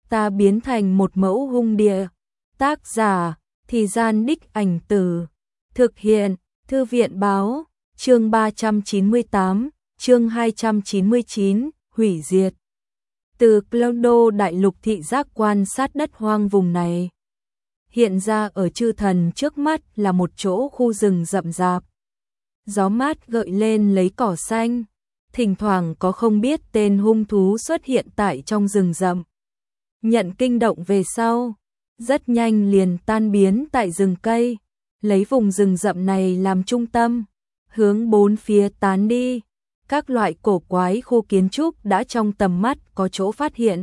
ta biến thành một mẫu hung địa. Tác giả, Thì Gian Đích Ảnh Từ. Thực hiện, Thư viện Báo, chương 398, chương 299, hủy diệt. Từ Clodo đại lục thị giác quan sát đất hoang vùng này. Hiện ra ở chư thần trước mắt là một chỗ khu rừng rậm rạp. Gió mát gợi lên lấy cỏ xanh. Thỉnh thoảng có không biết tên hung thú xuất hiện tại trong rừng rậm. Nhận kinh động về sau, rất nhanh liền tan biến tại rừng cây, lấy vùng rừng rậm này làm trung tâm, hướng bốn phía tán đi. Các loại cổ quái khu kiến trúc đã trong tầm mắt có chỗ phát hiện.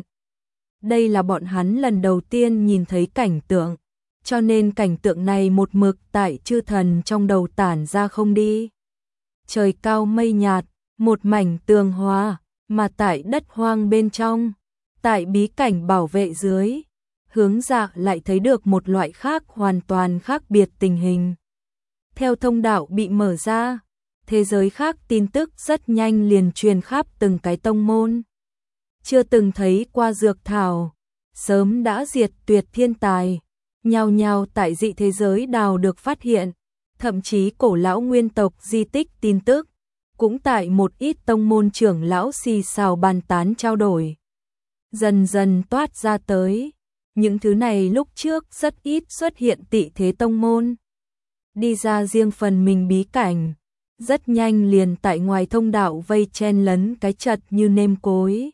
Đây là bọn hắn lần đầu tiên nhìn thấy cảnh tượng, cho nên cảnh tượng này một mực tại chư thần trong đầu tản ra không đi. Trời cao mây nhạt, một mảnh tường hòa, mà tại đất hoang bên trong, tại bí cảnh bảo vệ dưới, hướng ra lại thấy được một loại khác hoàn toàn khác biệt tình hình. Theo thông đạo bị mở ra, thế giới khác tin tức rất nhanh liền truyền khắp từng cái tông môn. Chưa từng thấy qua dược thảo, sớm đã diệt tuyệt thiên tài, nhao nhao tại dị thế giới đào được phát hiện, thậm chí cổ lão nguyên tộc di tích tin tức, cũng tại một ít tông môn trưởng lão xì xào bàn tán trao đổi. Dần dần toát ra tới, những thứ này lúc trước rất ít xuất hiện tị thế tông môn. Đi ra riêng phần mình bí cảnh, rất nhanh liền tại ngoài thông đạo vây chen lấn cái chật như nêm cối.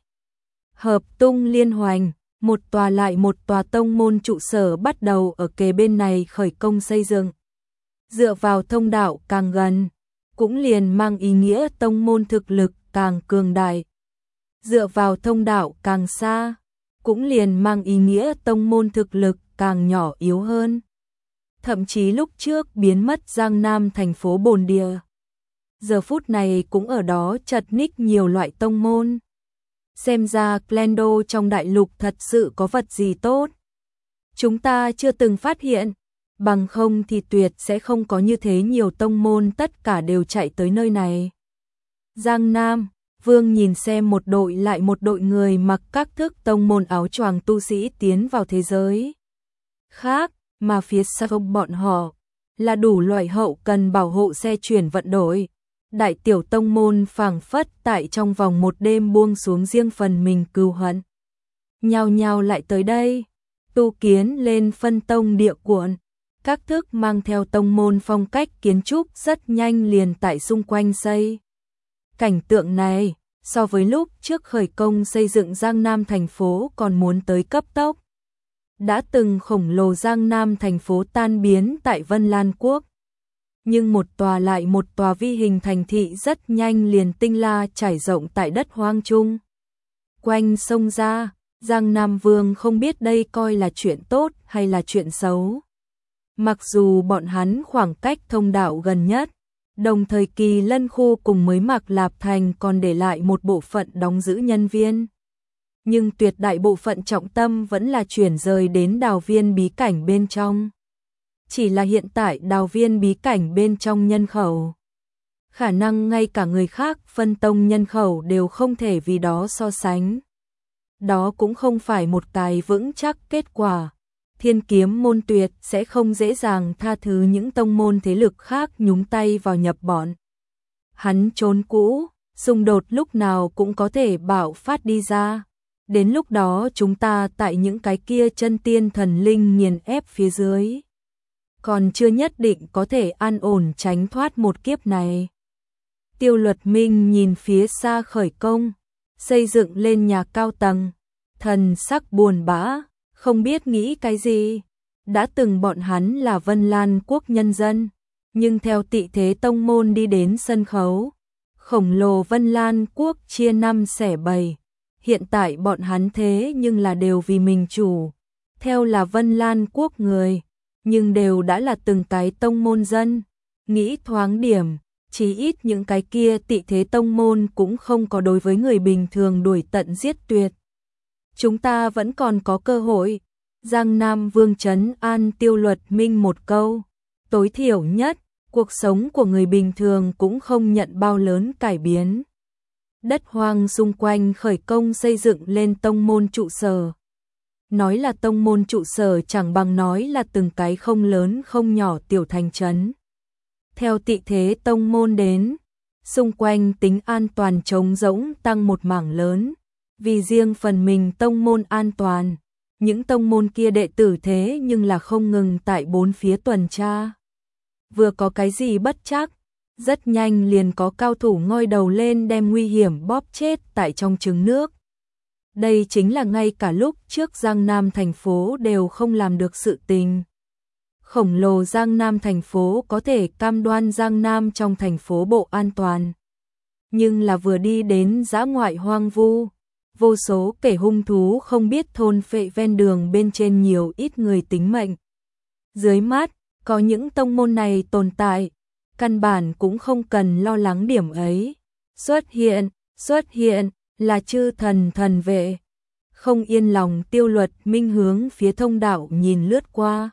Hợp tung liên hoành, một tòa lại một tòa tông môn trụ sở bắt đầu ở kề bên này khởi công xây dựng. Dựa vào thông đạo càng gần, cũng liền mang ý nghĩa tông môn thực lực càng cường đại. Dựa vào thông đạo càng xa, cũng liền mang ý nghĩa tông môn thực lực càng nhỏ yếu hơn. Thậm chí lúc trước biến mất Giang Nam thành phố bồn địa, giờ phút này cũng ở đó chật ních nhiều loại tông môn. Xem ra Glendo trong đại lục thật sự có vật gì tốt. Chúng ta chưa từng phát hiện, bằng không thì tuyệt sẽ không có như thế nhiều tông môn tất cả đều chạy tới nơi này. Giang Nam, Vương nhìn xem một đội lại một đội người mặc các thức tông môn áo choàng tu sĩ tiến vào thế giới khác, mà phía sau bọn họ là đủ loại hậu cần bảo hộ xe chuyển vận đổi. Đại tiểu tông môn phảng phất tại trong vòng một đêm buông xuống riêng phần mình cừu hận. Nhao nhao lại tới đây, tu kiến lên phân tông địa cuộn. Các thức mang theo tông môn phong cách kiến trúc rất nhanh liền tại xung quanh xây. Cảnh tượng này, so với lúc trước khởi công xây dựng Giang Nam thành phố còn muốn tới cấp tốc. Đã từng khổng lồ Giang Nam thành phố tan biến tại Vân Lan Quốc. Nhưng một tòa lại một tòa vi hình thành thị rất nhanh liền tinh la trải rộng tại đất hoang trung. Quanh sông ra, Giang Nam Vương không biết đây coi là chuyện tốt hay là chuyện xấu. Mặc dù bọn hắn khoảng cách thông đạo gần nhất, đồng thời Kỳ Lân khu cùng mới Mạc Lạp Thành còn để lại một bộ phận đóng giữ nhân viên. Nhưng tuyệt đại bộ phận trọng tâm vẫn là chuyển rời đến đào viên bí cảnh bên trong. Chỉ là hiện tại đào viên bí cảnh bên trong nhân khẩu, khả năng ngay cả người khác phân tông nhân khẩu đều không thể vì đó so sánh. Đó cũng không phải một cái vững chắc kết quả. Thiên Kiếm môn tuyệt sẽ không dễ dàng tha thứ những tông môn thế lực khác nhúng tay vào nhập bọn. Hắn trốn cũ, xung đột lúc nào cũng có thể bạo phát đi ra. Đến lúc đó chúng ta tại những cái kia chân tiên thần linh nghiền ép phía dưới, còn chưa nhất định có thể an ổn tránh thoát một kiếp này. Tiêu Luật Minh nhìn phía xa khởi công, xây dựng lên nhà cao tầng, thần sắc buồn bã, không biết nghĩ cái gì. Đã từng bọn hắn là Vân Lan Quốc nhân dân, nhưng theo tị thế tông môn đi đến sân khấu, khổng lồ Vân Lan Quốc chia năm xẻ bảy. Hiện tại bọn hắn thế nhưng là đều vì mình chủ, theo là Vân Lan Quốc người, nhưng đều đã là từng cái tông môn dân. Nghĩ thoáng điểm, chí ít những cái kia tị thế tông môn cũng không có đối với người bình thường đuổi tận giết tuyệt. Chúng ta vẫn còn có cơ hội. Giang Nam Vương trấn an Tiêu Luật Minh một câu, tối thiểu nhất, cuộc sống của người bình thường cũng không nhận bao lớn cải biến. Đất hoang xung quanh khởi công xây dựng lên tông môn trụ sở. Nói là tông môn trụ sở chẳng bằng nói là từng cái không lớn không nhỏ tiểu thành trấn. Theo tị thế tông môn đến, xung quanh tính an toàn trống rỗng tăng một mảng lớn, vì riêng phần mình tông môn an toàn, những tông môn kia đệ tử thế nhưng là không ngừng tại bốn phía tuần tra. Vừa có cái gì bất trắc, rất nhanh liền có cao thủ ngoi đầu lên đem nguy hiểm bóp chết tại trong trứng nước. Đây chính là ngay cả lúc trước Giang Nam thành phố đều không làm được sự tình. Khổng lồ Giang Nam thành phố có thể cam đoan Giang Nam trong thành phố bộ an toàn. Nhưng là vừa đi đến dã ngoại hoang vu, vô số kẻ hung thú không biết thôn phệ ven đường bên trên nhiều ít người tính mệnh. Dưới mắt, có những tông môn này tồn tại, căn bản cũng không cần lo lắng điểm ấy. Xuất hiện, là chư thần thần vệ. Không yên lòng Tiêu Luật Minh hướng phía thông đạo nhìn lướt qua.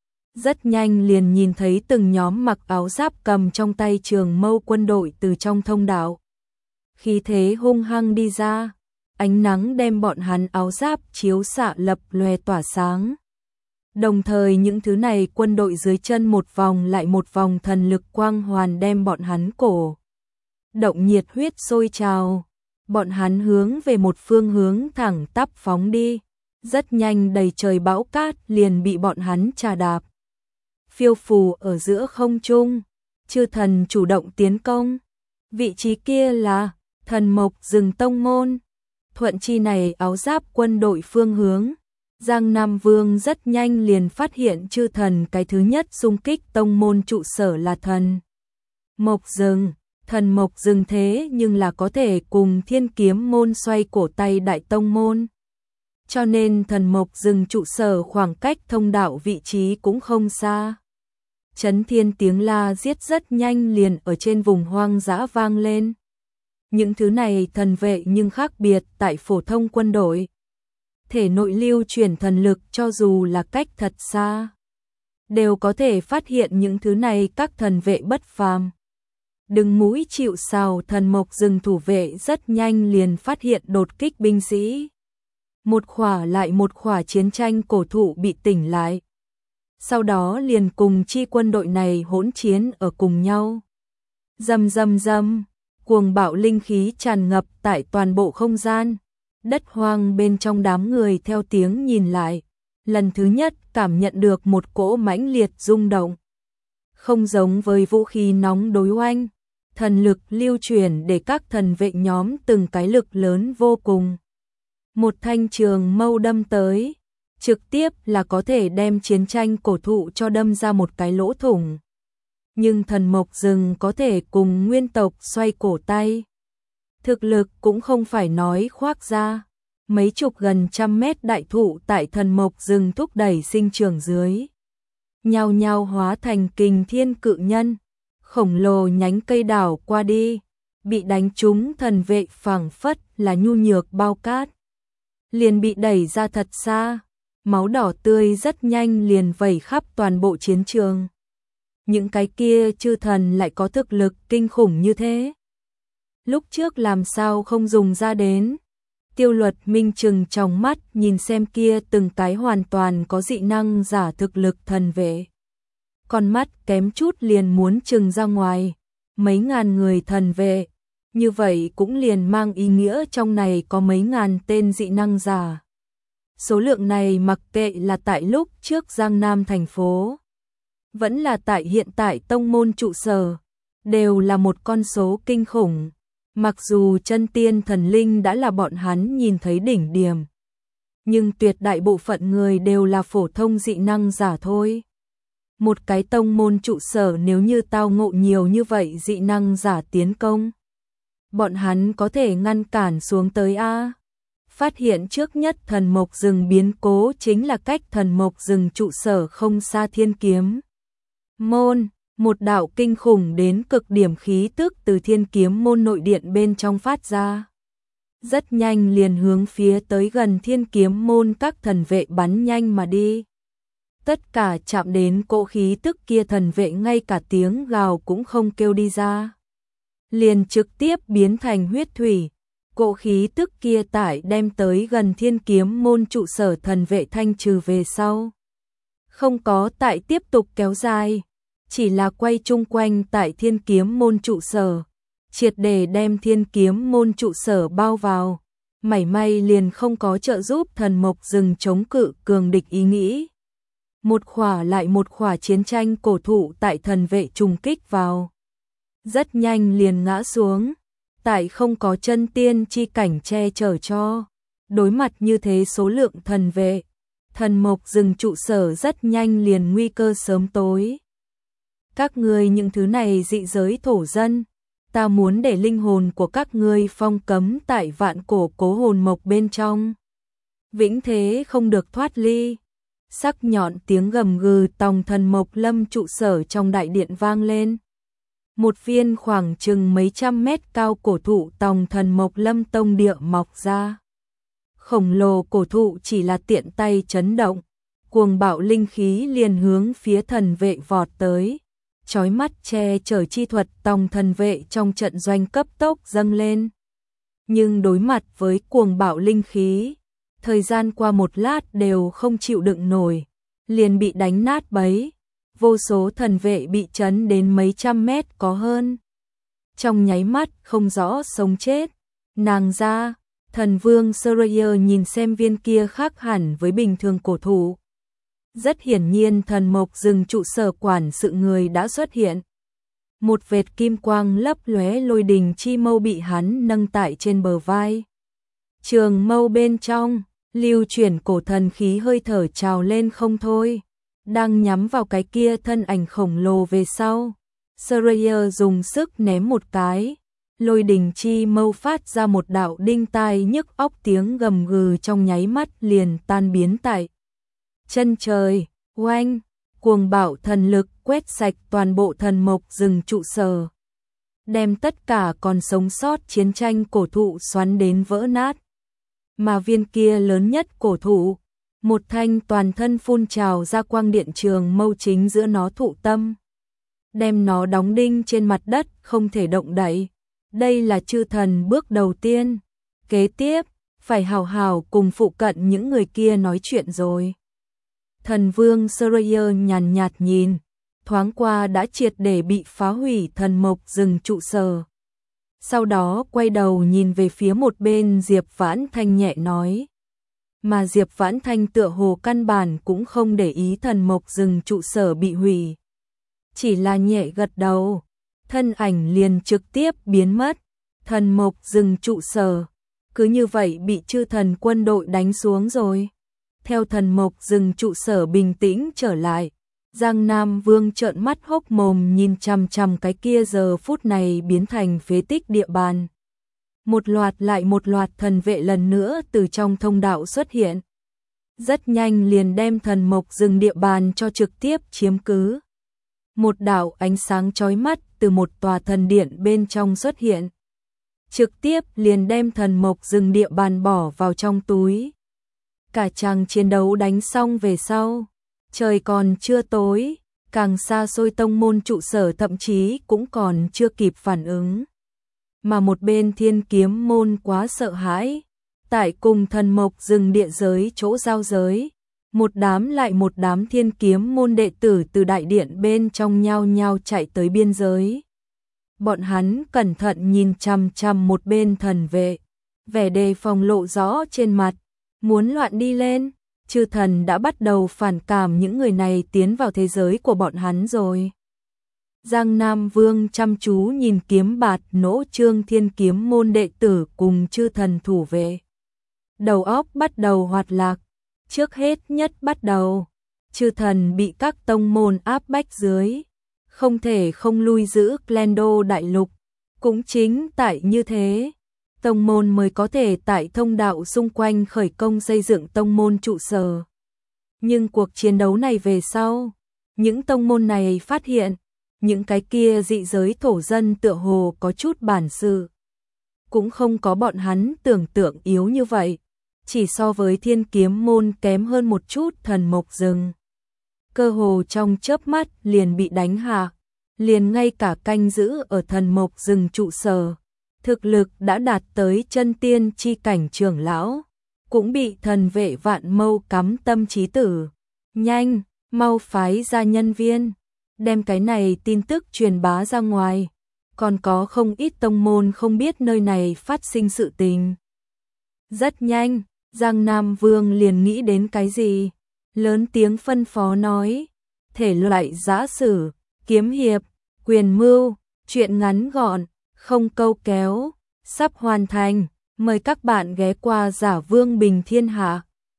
Rất nhanh liền nhìn thấy từng nhóm mặc áo giáp cầm trong tay trường mâu quân đội từ trong thông đạo. Khí thế hung hăng đi ra, ánh nắng đem bọn hắn áo giáp chiếu xạ lập lòe tỏa sáng. Đồng thời những thứ này quân đội dưới chân một vòng lại một vòng thần lực quang hoàn đem bọn hắn cổ động nhiệt huyết sôi trào. Bọn hắn hướng về một phương hướng thẳng tắp phóng đi, rất nhanh đầy trời bão cát liền bị bọn hắn trà đạp. Phiêu phù ở giữa không trung, chư thần chủ động tiến công. Vị trí kia là Thần Mộc Rừng tông môn. Thuận chi này áo giáp quân đội phương hướng, Giang Nam Vương rất nhanh liền phát hiện chư thần cái thứ nhất xung kích tông môn trụ sở là Thần Mộc Rừng. Thần Mộc Rừng thế nhưng là có thể cùng Thiên Kiếm môn xoay cổ tay đại tông môn. Cho nên Thần Mộc Rừng trụ sở khoảng cách thông đạo vị trí cũng không xa. Chấn thiên tiếng la giết rất nhanh liền ở trên vùng hoang dã vang lên. Những thứ này thần vệ nhưng khác biệt tại phổ thông quân đội. Thể nội lưu chuyển thần lực cho dù là cách thật xa, đều có thể phát hiện những thứ này các thần vệ bất phàm. Đứng mũi chịu sào Thần Mộc Rừng thủ vệ rất nhanh liền phát hiện đột kích binh sĩ. Một khỏa lại một khỏa chiến tranh cổ thụ bị tỉnh lại. Sau đó liền cùng chi quân đội này hỗn chiến ở cùng nhau. Rầm rầm rầm, cuồng bạo linh khí tràn ngập tại toàn bộ không gian. Đất hoang bên trong đám người theo tiếng nhìn lại, lần thứ nhất cảm nhận được một cỗ mãnh liệt rung động. Không giống với vũ khí nóng đối oanh, thần lực lưu chuyển để các thần vệ nhóm từng cái lực lớn vô cùng. Một thanh trường mâu đâm tới, trực tiếp là có thể đem chiến tranh cổ thụ cho đâm ra một cái lỗ thủng. Nhưng Thần Mộc Rừng có thể cùng nguyên tộc xoay cổ tay. Thực lực cũng không phải nói khoác ra. Mấy chục gần trăm mét đại thụ tại Thần Mộc Rừng thúc đẩy sinh trưởng dưới, nhao nhao hóa thành kình thiên cự nhân. Khổng lồ nhánh cây đảo qua đi, bị đánh trúng thần vệ phảng phất là nhu nhược bao cát, liền bị đẩy ra thật xa. Máu đỏ tươi rất nhanh liền vẩy khắp toàn bộ chiến trường. Những cái kia chư thần lại có thực lực kinh khủng như thế, lúc trước làm sao không dùng ra đến. Tiêu Luật Minh trừng trong mắt nhìn xem kia từng cái hoàn toàn có dị năng giả thực lực thần vệ. Con mắt kém chút liền muốn trừng ra ngoài. Mấy ngàn người thần vệ, như vậy cũng liền mang ý nghĩa trong này có mấy ngàn tên dị năng giả. Số lượng này mặc kệ là tại lúc trước Giang Nam thành phố, vẫn là tại hiện tại tông môn trụ sở, đều là một con số kinh khủng. Mặc dù chân tiên thần linh đã là bọn hắn nhìn thấy đỉnh điểm, nhưng tuyệt đại bộ phận người đều là phổ thông dị năng giả thôi. Một cái tông môn trụ sở nếu như tao ngộ nhiều như vậy dị năng giả tiến công, bọn hắn có thể ngăn cản xuống tới a. Phát hiện trước nhất Thần Mộc Rừng biến cố chính là cách Thần Mộc Rừng trụ sở không xa Thiên Kiếm môn. Một đạo kinh khủng đến cực điểm khí tức từ Thiên Kiếm môn nội điện bên trong phát ra. Rất nhanh liền hướng phía tới gần Thiên Kiếm môn các thần vệ bắn nhanh mà đi. Tất cả chạm đến cỗ khí tức kia thần vệ ngay cả tiếng gào cũng không kêu đi ra. Liền trực tiếp biến thành huyết thủy, Cỗ khí tức kia tải đem tới gần Thiên Kiếm môn trụ sở thần vệ thanh trừ về sau. Không có tại tiếp tục kéo dài, chỉ là quay chung quanh tại Thiên Kiếm môn trụ sở, triệt để đem Thiên Kiếm môn trụ sở bao vào, mảy may liền không có trợ giúp Thần Mộc Rừng chống cự cường địch ý nghĩ. Một khỏa lại một khỏa chiến tranh cổ thụ tại thần vệ trùng kích vào, rất nhanh liền ngã xuống, tại không có chân tiên chi cảnh che chở cho. Đối mặt như thế số lượng thần vệ, Thần Mộc Rừng trụ sở rất nhanh liền nguy cơ sớm tối. Các ngươi những thứ này dị giới thổ dân, ta muốn để linh hồn của các ngươi phong cấm tại vạn cổ cố hồn mộc bên trong, vĩnh thế không được thoát ly. Sắc nhọn tiếng gầm gừ tòng Thần Mộc Lâm trụ sở trong đại điện vang lên. Một viên khoảng chừng mấy trăm mét cao cổ thụ tòng Thần Mộc Lâm tông địa mọc ra. Khổng lồ cổ thụ chỉ là tiện tay chấn động, cuồng bạo linh khí liền hướng phía thần vệ vọt tới. Chói mắt che chở chi thuật tòng thần vệ trong trận doanh cấp tốc dâng lên. Nhưng đối mặt với cuồng bạo linh khí, thời gian qua một lát đều không chịu đựng nổi, liền bị đánh nát bấy. Vô số thần vệ bị chấn đến mấy trăm mét có hơn. Trong nháy mắt không rõ sống chết. Nàng ra, thần vương Surayer nhìn xem viên kia khác hẳn với bình thường cổ thụ. Rất hiển nhiên Thần Mộc Rừng trụ sở quản sự người đã xuất hiện. Một vệt kim quang lấp lóe lôi đình chi mâu bị hắn nâng tại trên bờ vai. Trường mâu bên trong, lưu chuyển cổ thần khí hơi thở trào lên không thôi, đang nhắm vào cái kia thân ảnh khổng lồ về sau. Surayer dùng sức ném một cái, lôi đình chi mâu phát ra một đạo đinh tai nhức óc tiếng gầm gừ trong nháy mắt liền tan biến tại chân trời. Oanh, cuồng bạo thần lực quét sạch toàn bộ Thần Mộc Rừng trụ sở, đem tất cả còn sống sót chiến tranh cổ thụ xoắn đến vỡ nát. Mà viên kia lớn nhất cổ thụ, một thanh toàn thân phun trào ra quang điện trường mâu chính giữa nó thụ tâm, đem nó đóng đinh trên mặt đất không thể động đậy. Đây là chư thần bước đầu tiên, kế tiếp phải hào hào cùng phụ cận những người kia nói chuyện rồi. Thần vương Surayer nhàn nhạt nhìn, thoáng qua đã triệt để bị phá hủy Thần Mộc Rừng trụ sở. Sau đó quay đầu nhìn về phía một bên Diệp Vãn Thanh nhẹ nói. Mà Diệp Vãn Thanh tựa hồ căn bản cũng không để ý Thần Mộc Rừng trụ sở bị hủy. Chỉ là nhẹ gật đầu, thân ảnh liền trực tiếp biến mất. Thần Mộc Rừng trụ sở cứ như vậy bị chư thần quân đội đánh xuống rồi. Theo Thần Mộc Rừng trụ sở bình tĩnh trở lại, Giang Nam Vương trợn mắt hốc mồm nhìn chằm chằm cái kia giờ phút này biến thành phế tích địa bàn. Một loạt lại một loạt thần vệ lần nữa từ trong thông đạo xuất hiện. Rất nhanh liền đem Thần Mộc Rừng địa bàn cho trực tiếp chiếm cứ. Một đạo ánh sáng chói mắt từ một tòa thần điện bên trong xuất hiện, trực tiếp liền đem Thần Mộc Rừng địa bàn bỏ vào trong túi. Cả chàng chiến đấu đánh xong về sau, trời còn chưa tối, càng xa xôi tông môn trụ sở thậm chí cũng còn chưa kịp phản ứng. Mà một bên Thiên Kiếm môn quá sợ hãi, tại cùng Thần Mộc Rừng địa giới chỗ giao giới, một đám lại một đám Thiên Kiếm môn đệ tử từ đại điện bên trong nhao nhao chạy tới biên giới. Bọn hắn cẩn thận nhìn chằm chằm một bên thần vệ, vẻ đề phòng lộ rõ trên mặt, muốn loạn đi lên. Chư thần đã bắt đầu phản cảm những người này tiến vào thế giới của bọn hắn rồi. Giang Nam Vương chăm chú nhìn kiếm bạt nỗ trương Thiên Kiếm môn đệ tử cùng chư thần thủ vệ. Đầu óc bắt đầu hoạt lạc. Trước hết nhất bắt đầu, chư thần bị các tông môn áp bách dưới, không thể không lui giữ Glendo đại lục. Cũng chính tại như thế, tông môn mới có thể tại thông đạo xung quanh khởi công xây dựng tông môn trụ sở. Nhưng cuộc chiến đấu này về sau, những tông môn này phát hiện, những cái kia dị giới thổ dân tựa hồ có chút bản sự. Cũng không có bọn hắn tưởng tượng yếu như vậy, chỉ so với Thiên Kiếm môn kém hơn một chút Thần Mộc Rừng. Cơ hồ trong chớp mắt liền bị đánh hạ, liền ngay cả canh giữ ở Thần Mộc Rừng trụ sở, thực lực đã đạt tới chân tiên chi cảnh trưởng lão, cũng bị thần vệ Vạn Mâu cắm tâm chí tử. Nhanh, mau phái ra nhân viên, đem cái này tin tức truyền bá ra ngoài, còn có không ít tông môn không biết nơi này phát sinh sự tình. Rất nhanh, Giang Nam Vương liền nghĩ đến cái gì, lớn tiếng phân phó nói, thể loại giã sử, kiếm hiệp, quyền mưu, truyện ngắn gọn, không câu kéo, sắp hoàn thành, mời các bạn ghé qua Giả Vương Bình Thiên Hạ.